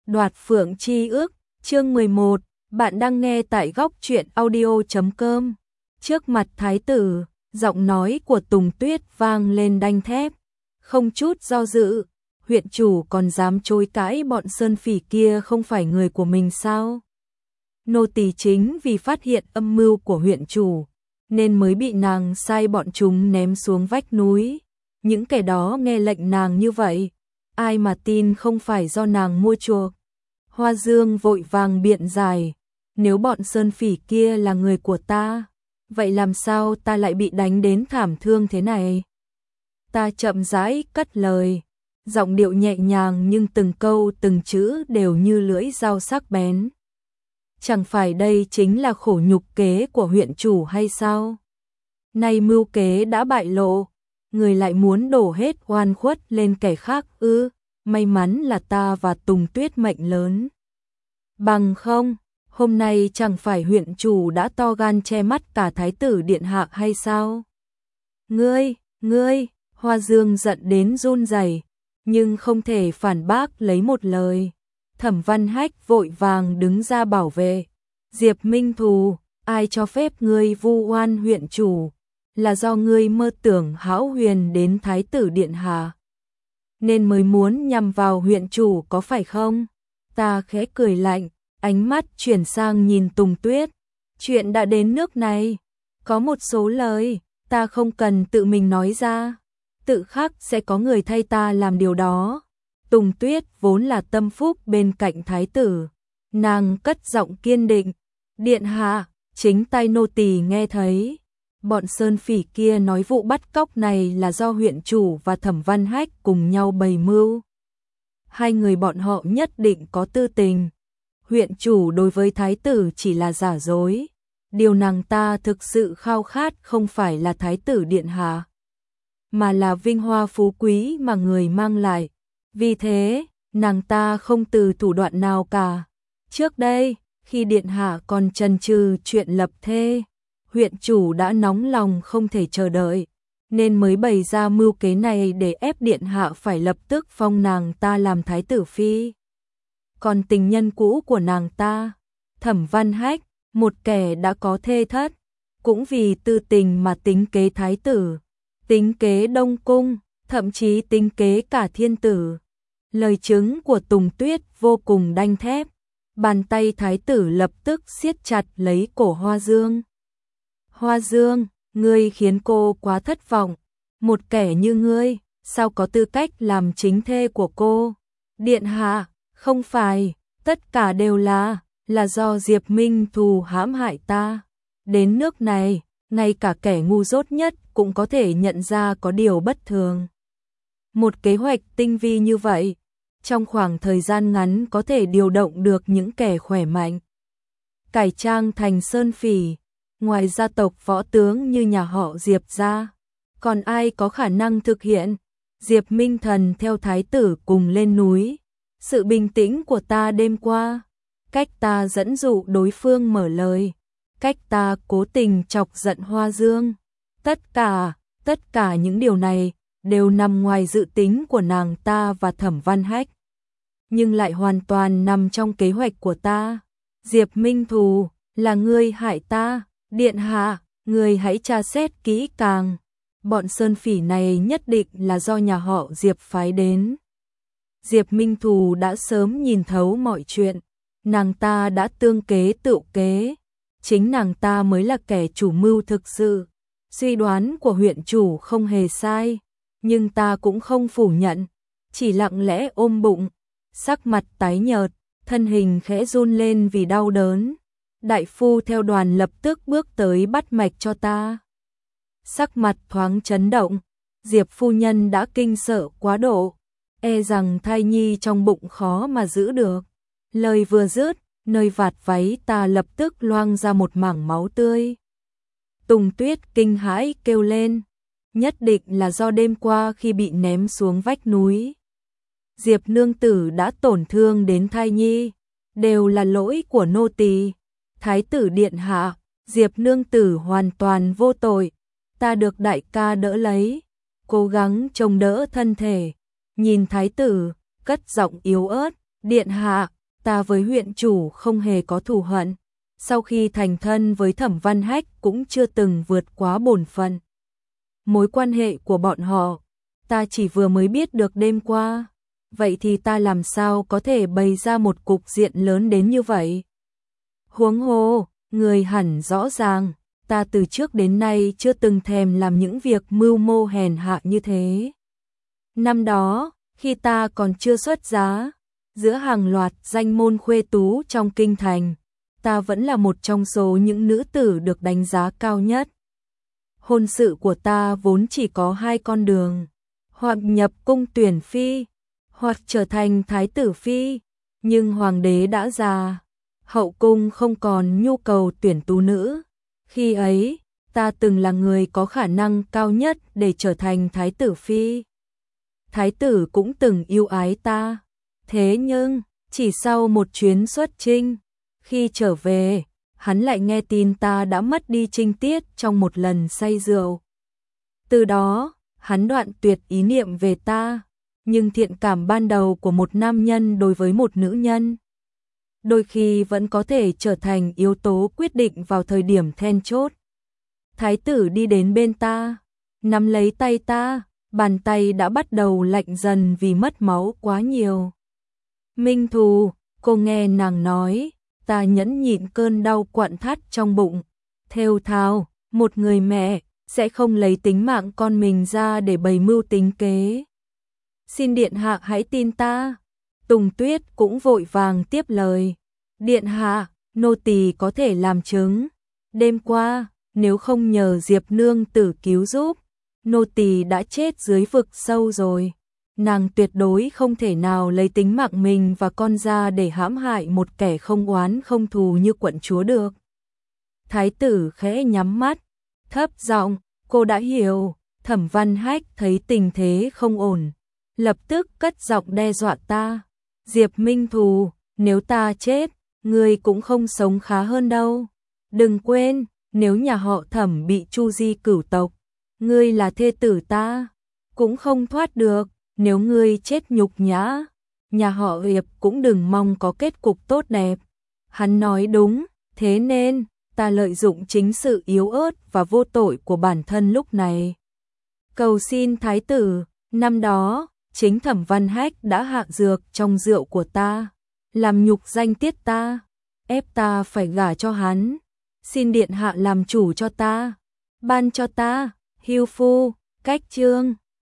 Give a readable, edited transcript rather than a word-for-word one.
Đoạt phượng chi ước, chương 11, bạn đang nghe tại góc truyện audio.com. Trước mặt thái tử, giọng nói của Tùng Tuyết vang lên đanh thép, không chút do dự, huyện chủ còn dám chối cãi bọn sơn phỉ kia không phải người của mình sao? Nô tỳ chính vì phát hiện âm mưu của huyện chủ, nên mới bị nàng sai bọn chúng ném xuống vách núi. Những kẻ đó nghe lệnh nàng như vậy, ai mà tin không phải do nàng mua chuộc. Hoa Dương vội vàng biện giải, nếu bọn sơn phỉ kia là người của ta, vậy làm sao ta lại bị đánh đến thảm thương thế này? Ta chậm rãi cất lời, giọng điệu nhẹ nhàng nhưng từng câu từng chữ đều như lưỡi dao sắc bén. Chẳng phải đây chính là khổ nhục kế của huyện chủ hay sao? Nay mưu kế đã bại lộ, người lại muốn đổ hết oan khuất lên kẻ khác ư? May mắn là ta và Tùng Tuyết mệnh lớn. Bằng không, hôm nay chẳng phải huyện chủ đã to gan che mắt cả thái tử điện hạ hay sao? Ngươi, Hoa Dương giận đến run rẩy, nhưng không thể phản bác lấy một lời. Thẩm Văn Hách vội vàng đứng ra bảo vệ. Diệp Minh Thù, ai cho phép ngươi vu oan huyện chủ? Là do ngươi mơ tưởng hão huyền đến thái tử điện hạ, nên mới muốn nhằm vào huyện chủ có phải không? Ta khẽ cười lạnh, ánh mắt chuyển sang nhìn Tùng Tuyết. Chuyện đã đến nước này, có một số lời ta không cần tự mình nói ra, tự khắc sẽ có người thay ta làm điều đó. Tùng Tuyết vốn là tâm phúc bên cạnh thái tử, nàng cất giọng kiên định, điện hạ, chính tai nô tỳ nghe thấy. Bọn sơn phỉ kia nói vụ bắt cóc này là do huyện chủ và Thẩm Văn Hách cùng nhau bày mưu. Hai người bọn họ nhất định có tư tình. Huyện chủ đối với thái tử chỉ là giả dối. Điều nàng ta thực sự khao khát không phải là thái tử điện hạ, mà là vinh hoa phú quý mà người mang lại. Vì thế, nàng ta không từ thủ đoạn nào cả. Trước đây, khi điện hạ còn chần chừ chuyện lập thê, huyện chủ đã nóng lòng không thể chờ đợi, nên mới bày ra mưu kế này để ép điện hạ phải lập tức phong nàng ta làm thái tử phi. Còn tình nhân cũ của nàng ta, Thẩm Văn Hách, một kẻ đã có thê thất, cũng vì tư tình mà tính kế thái tử, tính kế Đông Cung, thậm chí tính kế cả thiên tử. Lời chứng của Tùng Tuyết vô cùng đanh thép, bàn tay thái tử lập tức siết chặt lấy cổ Hoa Dương. Hoa Dương, ngươi khiến cô quá thất vọng, một kẻ như ngươi, sao có tư cách làm chính thê của cô? Điện hạ, không phải, tất cả đều là do Diệp Minh Thù hãm hại ta. Đến nước này, ngay cả kẻ ngu dốt nhất cũng có thể nhận ra có điều bất thường. Một kế hoạch tinh vi như vậy, trong khoảng thời gian ngắn có thể điều động được những kẻ khỏe mạnh, cải trang thành sơn phỉ. Ngoài gia tộc võ tướng như nhà họ Diệp ra, còn ai có khả năng thực hiện? Diệp Minh Thần theo thái tử cùng lên núi. Sự bình tĩnh của ta đêm qua, cách ta dẫn dụ đối phương mở lời, cách ta cố tình chọc giận Hoa Dương. Tất cả những điều này đều nằm ngoài dự tính của nàng ta và Thẩm Văn Hách, nhưng lại hoàn toàn nằm trong kế hoạch của ta. Diệp Minh Thù, là ngươi hại ta. Điện hạ, người hãy tra xét kỹ càng. Bọn sơn phỉ này nhất định là do nhà họ Diệp phái đến. Diệp Minh Thù đã sớm nhìn thấu mọi chuyện. Nàng ta đã tương kế tự kế. Chính nàng ta mới là kẻ chủ mưu thực sự. Suy đoán của huyện chủ không hề sai, nhưng ta cũng không phủ nhận, chỉ lặng lẽ ôm bụng, sắc mặt tái nhợt, thân hình khẽ run lên vì đau đớn. Đại phu theo đoàn lập tức bước tới bắt mạch cho ta. Sắc mặt thoáng chấn động, Diệp phu nhân đã kinh sợ quá độ, e rằng thai nhi trong bụng khó mà giữ được. Lời vừa dứt, nơi vạt váy ta lập tức loang ra một mảng máu tươi. Tùng Tuyết kinh hãi kêu lên, nhất định là do đêm qua khi bị ném xuống vách núi, Diệp nương tử đã tổn thương đến thai nhi, đều là lỗi của nô tỳ. Thái tử điện hạ, Diệp nương tử hoàn toàn vô tội, ta được đại ca đỡ lấy, cố gắng chống đỡ thân thể. Nhìn thái tử, cất giọng yếu ớt, điện hạ, ta với huyện chủ không hề có thù hận, sau khi thành thân với Thẩm Văn Hách cũng chưa từng vượt quá bổn phận. Mối quan hệ của bọn họ, ta chỉ vừa mới biết được đêm qua, vậy thì ta làm sao có thể bày ra một cục diện lớn đến như vậy? Huống hồ, người hẳn rõ ràng, ta từ trước đến nay chưa từng thèm làm những việc mưu mô hèn hạ như thế. Năm đó, khi ta còn chưa xuất giá, giữa hàng loạt danh môn khuê tú trong kinh thành, ta vẫn là một trong số những nữ tử được đánh giá cao nhất. Hôn sự của ta vốn chỉ có hai con đường, hoặc nhập cung tuyển phi, hoặc trở thành thái tử phi, nhưng hoàng đế đã già, hậu cung không còn nhu cầu tuyển tú nữ. Khi ấy, ta từng là người có khả năng cao nhất để trở thành thái tử phi. Thái tử cũng từng yêu ái ta, thế nhưng, chỉ sau một chuyến xuất chinh, khi trở về, hắn lại nghe tin ta đã mất đi trinh tiết trong một lần say rượu. Từ đó, hắn đoạn tuyệt ý niệm về ta, nhưng thiện cảm ban đầu của một nam nhân đối với một nữ nhân, đôi khi vẫn có thể trở thành yếu tố quyết định vào thời điểm then chốt. Thái tử đi đến bên ta, nắm lấy tay ta, bàn tay đã bắt đầu lạnh dần vì mất máu quá nhiều. Minh Thù, cô nghe nàng nói, ta nhẫn nhịn cơn đau quặn thắt trong bụng, thều thào, một người mẹ sẽ không lấy tính mạng con mình ra để bày mưu tính kế. Xin điện hạ hãy tin ta. Tùng Tuyết cũng vội vàng tiếp lời. Điện hạ, nô tỳ có thể làm chứng. Đêm qua, nếu không nhờ Diệp nương tử cứu giúp, nô tỳ đã chết dưới vực sâu rồi. Nàng tuyệt đối không thể nào lấy tính mạng mình và con ra để hãm hại một kẻ không oán không thù như quận chúa được. Thái tử khẽ nhắm mắt, thấp giọng, cô đã hiểu. Thẩm Văn Hách thấy tình thế không ổn, lập tức cất giọng đe dọa ta. Diệp Minh Thù, nếu ta chết, ngươi cũng không sống khá hơn đâu. Đừng quên, nếu nhà họ Thẩm bị chu di cửu tộc, ngươi là thê tử ta, cũng không thoát được. Nếu ngươi chết nhục nhã, nhà họ Diệp cũng đừng mong có kết cục tốt đẹp. Hắn nói đúng, thế nên ta lợi dụng chính sự yếu ớt và vô tội của bản thân lúc này. Cầu xin thái tử, năm đó, chính Thẩm Văn Hách đã hạ dược trong rượu của ta, làm nhục danh tiết ta, ép ta phải gả cho hắn. Xin điện hạ làm chủ cho ta, ban cho ta, hưu phu, cách chương.